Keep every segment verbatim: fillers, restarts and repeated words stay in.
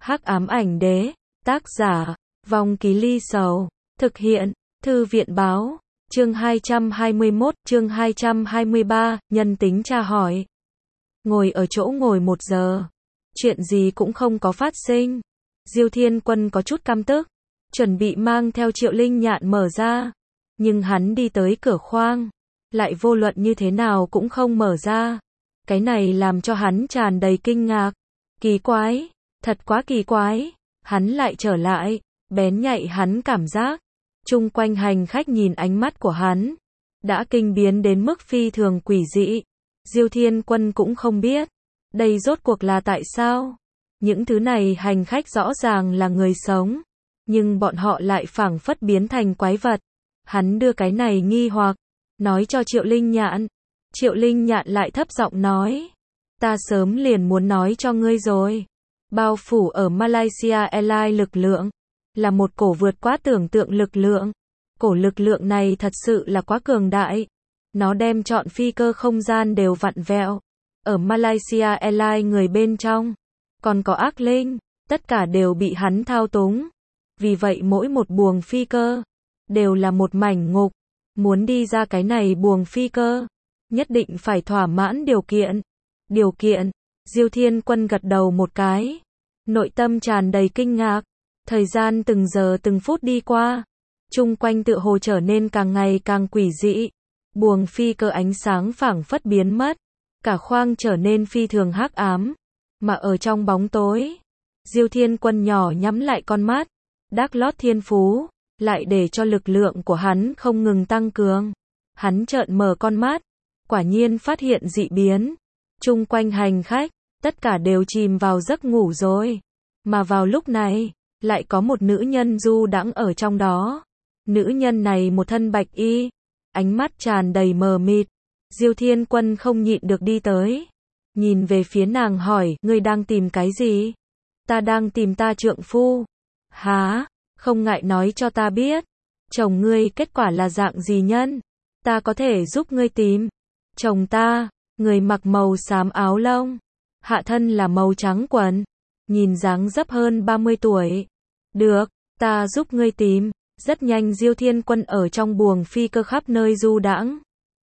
Hắc ám ảnh đế, tác giả, Vong Ký Ly Sầu, thực hiện, Thư viện báo, chương hai trăm hai mươi mốt, chương hai trăm hai mươi ba, nhân tính tra hỏi. Ngồi ở chỗ ngồi một giờ, chuyện gì cũng không có phát sinh. Diêu Thiên Quân có chút căm tức, chuẩn bị mang theo Triệu Linh Nhạn mở ra, nhưng hắn đi tới cửa khoang, lại vô luận như thế nào cũng không mở ra. Cái này làm cho hắn tràn đầy kinh ngạc. Kỳ quái, thật quá kỳ quái. Hắn lại trở lại, bén nhạy hắn cảm giác. Chung quanh hành khách nhìn ánh mắt của hắn, đã kinh biến đến mức phi thường quỷ dị. Diêu Thiên Quân cũng không biết, đây rốt cuộc là tại sao. Những thứ này hành khách rõ ràng là người sống, nhưng bọn họ lại phảng phất biến thành quái vật. Hắn đưa cái này nghi hoặc, nói cho Triệu Linh Nhạn. Triệu Linh Nhạn lại thấp giọng nói, ta sớm liền muốn nói cho ngươi rồi. Bao phủ ở Malaysia Airlines lực lượng, là một cổ vượt quá tưởng tượng lực lượng. Cổ lực lượng này thật sự là quá cường đại. Nó đem trọn phi cơ không gian đều vặn vẹo. Ở Malaysia Airlines người bên trong, còn có ác linh, tất cả đều bị hắn thao túng. Vì vậy mỗi một buồng phi cơ, đều là một mảnh ngục. Muốn đi ra cái này buồng phi cơ, nhất định phải thỏa mãn điều kiện. Điều kiện, Diêu Thiên Quân gật đầu một cái. Nội tâm tràn đầy kinh ngạc. Thời gian từng giờ từng phút đi qua. Chung quanh tựa hồ trở nên càng ngày càng quỷ dị. Buồng phi cơ ánh sáng phảng phất biến mất. Cả khoang trở nên phi thường hắc ám. Mà ở trong bóng tối, Diêu Thiên Quân nhỏ nhắm lại con mắt. Đắc lót thiên phú, lại để cho lực lượng của hắn không ngừng tăng cường. Hắn trợn mở con mắt, quả nhiên phát hiện dị biến. Chung quanh hành khách, tất cả đều chìm vào giấc ngủ rồi. Mà vào lúc này, lại có một nữ nhân du đãng ở trong đó. Nữ nhân này một thân bạch y, ánh mắt tràn đầy mờ mịt. Diêu Thiên Quân không nhịn được đi tới, nhìn về phía nàng hỏi, ngươi đang tìm cái gì? Ta đang tìm ta trượng phu. Hả? Không ngại nói cho ta biết, chồng ngươi kết quả là dạng gì nhân? Ta có thể giúp ngươi tìm. Chồng ta, người mặc màu xám áo lông, hạ thân là màu trắng quần, nhìn dáng dấp hơn ba mươi tuổi. Được, ta giúp ngươi tìm. Rất nhanh Diêu Thiên Quân ở trong buồng phi cơ khắp nơi du đãng.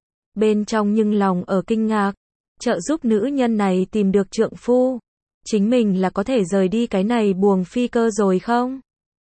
Bên trong nhưng lòng ở kinh ngạc, trợ giúp nữ nhân này tìm được trượng phu. Chính mình là có thể rời đi cái này buồng phi cơ rồi không?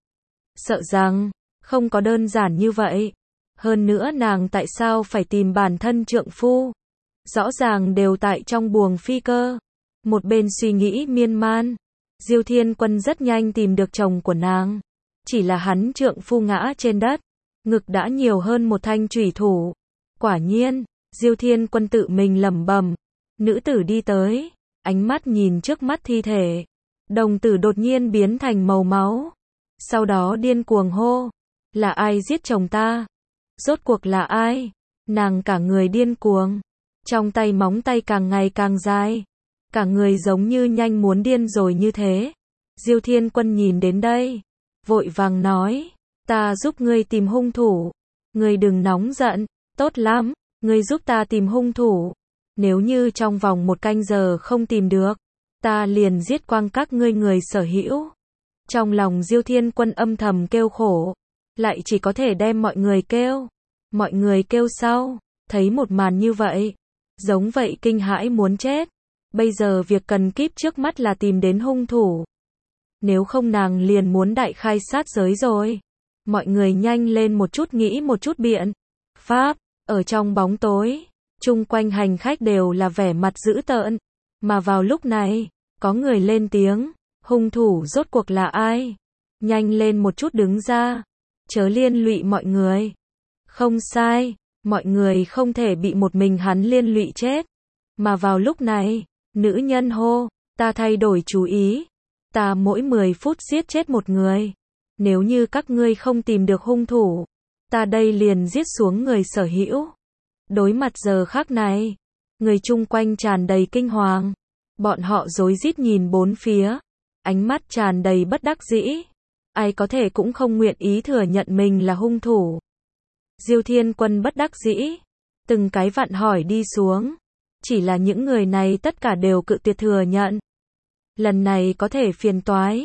Sợ rằng, không có đơn giản như vậy. Hơn nữa nàng tại sao phải tìm bản thân trượng phu? Rõ ràng đều tại trong buồng phi cơ. Một bên suy nghĩ miên man, Diêu Thiên Quân rất nhanh tìm được chồng của nàng. Chỉ là hắn trượng phu ngã trên đất, ngực đã nhiều hơn một thanh chủy thủ. Quả nhiên, Diêu Thiên Quân tự mình lẩm bẩm. Nữ tử đi tới, ánh mắt nhìn trước mắt thi thể. Đồng tử đột nhiên biến thành màu máu. Sau đó điên cuồng hô, là ai giết chồng ta? Rốt cuộc là ai? Nàng cả người điên cuồng, trong tay móng tay càng ngày càng dài, cả người giống như nhanh muốn điên rồi như thế. Diêu Thiên Quân nhìn đến đây, vội vàng nói, ta giúp ngươi tìm hung thủ. Ngươi đừng nóng giận, tốt lắm, ngươi giúp ta tìm hung thủ. Nếu như trong vòng một canh giờ không tìm được, ta liền giết quang các ngươi người sở hữu. Trong lòng Diêu Thiên Quân âm thầm kêu khổ, lại chỉ có thể đem mọi người kêu. Mọi người kêu sau, thấy một màn như vậy, giống vậy kinh hãi muốn chết. Bây giờ việc cần kíp trước mắt là tìm đến hung thủ. Nếu không nàng liền muốn đại khai sát giới rồi. Mọi người nhanh lên một chút nghĩ một chút biện pháp. Ở trong bóng tối, chung quanh hành khách đều là vẻ mặt dữ tợn. Mà vào lúc này, có người lên tiếng, hung thủ rốt cuộc là ai? Nhanh lên một chút đứng ra, chớ liên lụy mọi người. Không sai, mọi người không thể bị một mình hắn liên lụy chết. Mà vào lúc này, nữ nhân hô, ta thay đổi chú ý. Ta mỗi mười phút giết chết một người. Nếu như các ngươi không tìm được hung thủ, ta đây liền giết xuống người sở hữu. Đối mặt giờ khắc này, người chung quanh tràn đầy kinh hoàng. Bọn họ rối rít nhìn bốn phía, ánh mắt tràn đầy bất đắc dĩ. Ai có thể cũng không nguyện ý thừa nhận mình là hung thủ. Diêu Thiên Quân bất đắc dĩ, từng cái vặn hỏi đi xuống. Chỉ là những người này tất cả đều cự tuyệt thừa nhận. Lần này có thể phiền toái.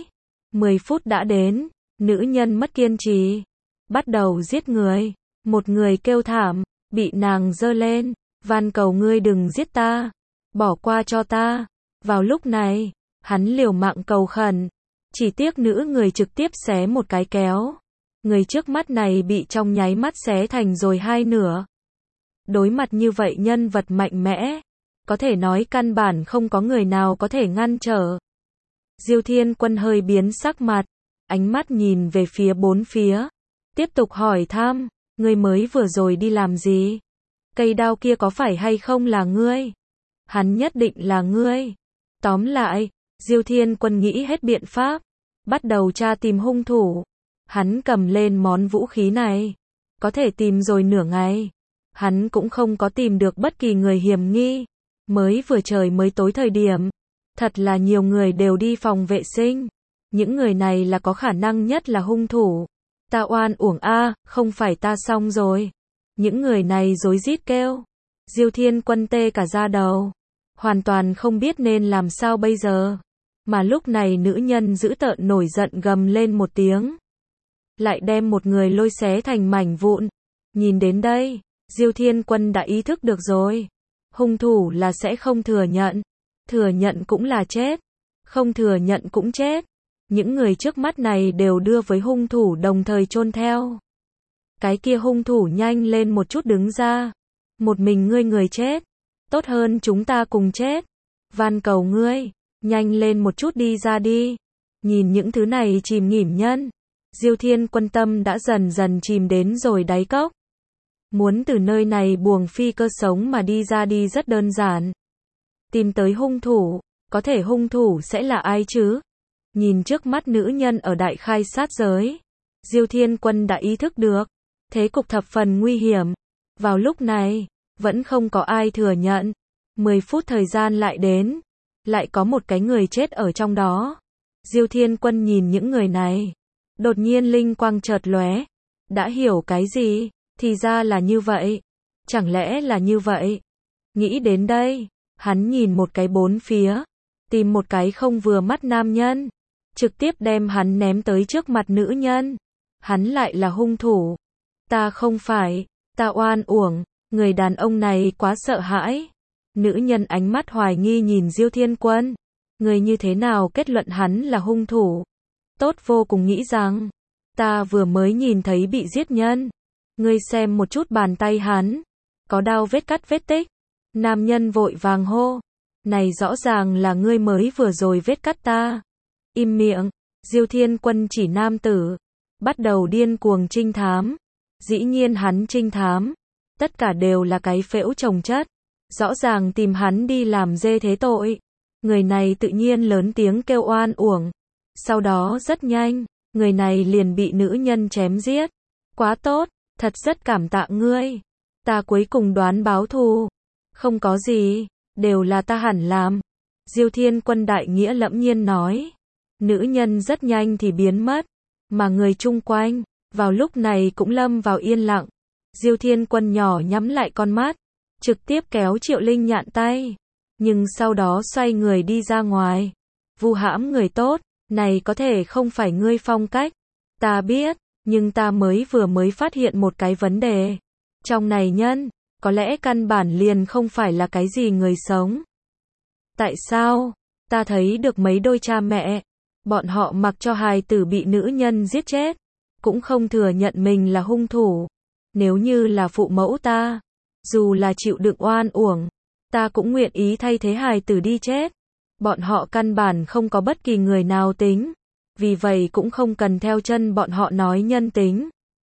mười phút đã đến, nữ nhân mất kiên trì, bắt đầu giết người. Một người kêu thảm, bị nàng giơ lên, van cầu ngươi đừng giết ta, bỏ qua cho ta. Vào lúc này, hắn liều mạng cầu khẩn, chỉ tiếc nữ người trực tiếp xé một cái kéo. Người trước mắt này bị trong nháy mắt xé thành rồi hai nửa. Đối mặt như vậy nhân vật mạnh mẽ, có thể nói căn bản không có người nào có thể ngăn trở. Diêu Thiên Quân hơi biến sắc mặt, ánh mắt nhìn về phía bốn phía, tiếp tục hỏi thăm, ngươi mới vừa rồi đi làm gì? Cây đao kia có phải hay không là ngươi? Hắn nhất định là ngươi. Tóm lại, Diêu Thiên Quân nghĩ hết biện pháp, bắt đầu tra tìm hung thủ. Hắn cầm lên món vũ khí này, có thể tìm rồi nửa ngày. Hắn cũng không có tìm được bất kỳ người hiểm nghi. Mới vừa trời mới tối thời điểm, thật là nhiều người đều đi phòng vệ sinh. Những người này là có khả năng nhất là hung thủ. Ta oan uổng a, không phải ta xong rồi. Những người này rối rít kêu. Diêu Thiên Quân tê cả da đầu, hoàn toàn không biết nên làm sao bây giờ. Mà lúc này nữ nhân dữ tợn nổi giận gầm lên một tiếng, lại đem một người lôi xé thành mảnh vụn. Nhìn đến đây, Diêu Thiên Quân đã ý thức được rồi. Hung thủ là sẽ không thừa nhận. Thừa nhận cũng là chết. Không thừa nhận cũng chết. Những người trước mắt này đều đưa với hung thủ đồng thời chôn theo. Cái kia hung thủ nhanh lên một chút đứng ra. Một mình ngươi người chết, tốt hơn chúng ta cùng chết. Van cầu ngươi, nhanh lên một chút đi ra đi. Nhìn những thứ này chìm nghỉm nhân, Diêu Thiên Quân tâm đã dần dần chìm đến rồi đáy cốc. Muốn từ nơi này buồng phi cơ sống mà đi ra đi rất đơn giản. Tìm tới hung thủ, có thể hung thủ sẽ là ai chứ? Nhìn trước mắt nữ nhân ở đại khai sát giới, Diêu Thiên Quân đã ý thức được, thế cục thập phần nguy hiểm. Vào lúc này, vẫn không có ai thừa nhận. mười phút thời gian lại đến, lại có một cái người chết ở trong đó. Diêu Thiên Quân nhìn những người này, đột nhiên linh quang chợt lóe, đã hiểu cái gì, thì ra là như vậy. Chẳng lẽ là như vậy? Nghĩ đến đây, hắn nhìn một cái bốn phía, tìm một cái không vừa mắt nam nhân, trực tiếp đem hắn ném tới trước mặt nữ nhân. Hắn lại là hung thủ. Ta không phải, ta oan uổng. Người đàn ông này quá sợ hãi. Nữ nhân ánh mắt hoài nghi nhìn Diêu Thiên Quân. Người như thế nào kết luận hắn là hung thủ? Tốt vô cùng nghĩ rằng, ta vừa mới nhìn thấy bị giết nhân. Ngươi xem một chút bàn tay hắn, có đao vết cắt vết tích. Nam nhân vội vàng hô, này rõ ràng là ngươi mới vừa rồi vết cắt ta. Im miệng. Diêu Thiên Quân chỉ nam tử, bắt đầu điên cuồng trinh thám. Dĩ nhiên hắn trinh thám, tất cả đều là cái phễu chồng chất. Rõ ràng tìm hắn đi làm dê thế tội. Người này tự nhiên lớn tiếng kêu oan uổng. Sau đó rất nhanh, người này liền bị nữ nhân chém giết. Quá tốt, thật rất cảm tạ ngươi. Ta cuối cùng đoán báo thù. Không có gì, đều là ta hẳn làm. Diêu Thiên Quân đại nghĩa lẫm nhiên nói. Nữ nhân rất nhanh thì biến mất, mà người chung quanh, vào lúc này cũng lâm vào yên lặng. Diêu Thiên Quân nhỏ nhắm lại con mắt, trực tiếp kéo Triệu Linh Nhạn tay, nhưng sau đó xoay người đi ra ngoài. Vu hãm người tốt, này có thể không phải ngươi phong cách. Ta biết, nhưng ta mới vừa mới phát hiện một cái vấn đề. Trong này nhân, có lẽ căn bản liền không phải là cái gì người sống. Tại sao? Ta thấy được mấy đôi cha mẹ, bọn họ mặc cho hài tử bị nữ nhân giết chết, cũng không thừa nhận mình là hung thủ. Nếu như là phụ mẫu ta, dù là chịu đựng oan uổng, ta cũng nguyện ý thay thế hài tử đi chết. Bọn họ căn bản không có bất kỳ người nào tính, vì vậy cũng không cần theo chân bọn họ nói nhân tính.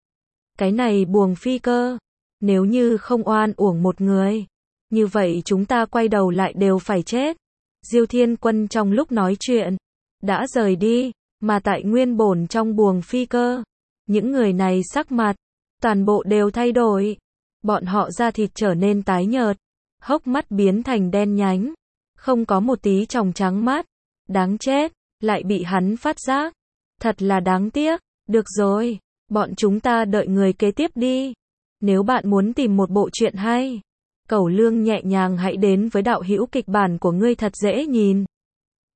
Cái này buồng phi cơ, nếu như không oan uổng một người, như vậy chúng ta quay đầu lại đều phải chết. Diêu Thiên Quân trong lúc nói chuyện, đã rời đi, mà tại nguyên bổn trong buồng phi cơ, những người này sắc mặt, toàn bộ đều thay đổi. Bọn họ da thịt trở nên tái nhợt, hốc mắt biến thành đen nhánh, không có một tí tròng trắng mắt. Đáng chết, lại bị hắn phát giác. Thật là đáng tiếc. Được rồi, bọn chúng ta đợi người kế tiếp đi. Nếu bạn muốn tìm một bộ truyện hay, cẩu lương nhẹ nhàng hãy đến với đạo hữu kịch bản của ngươi thật dễ nhìn.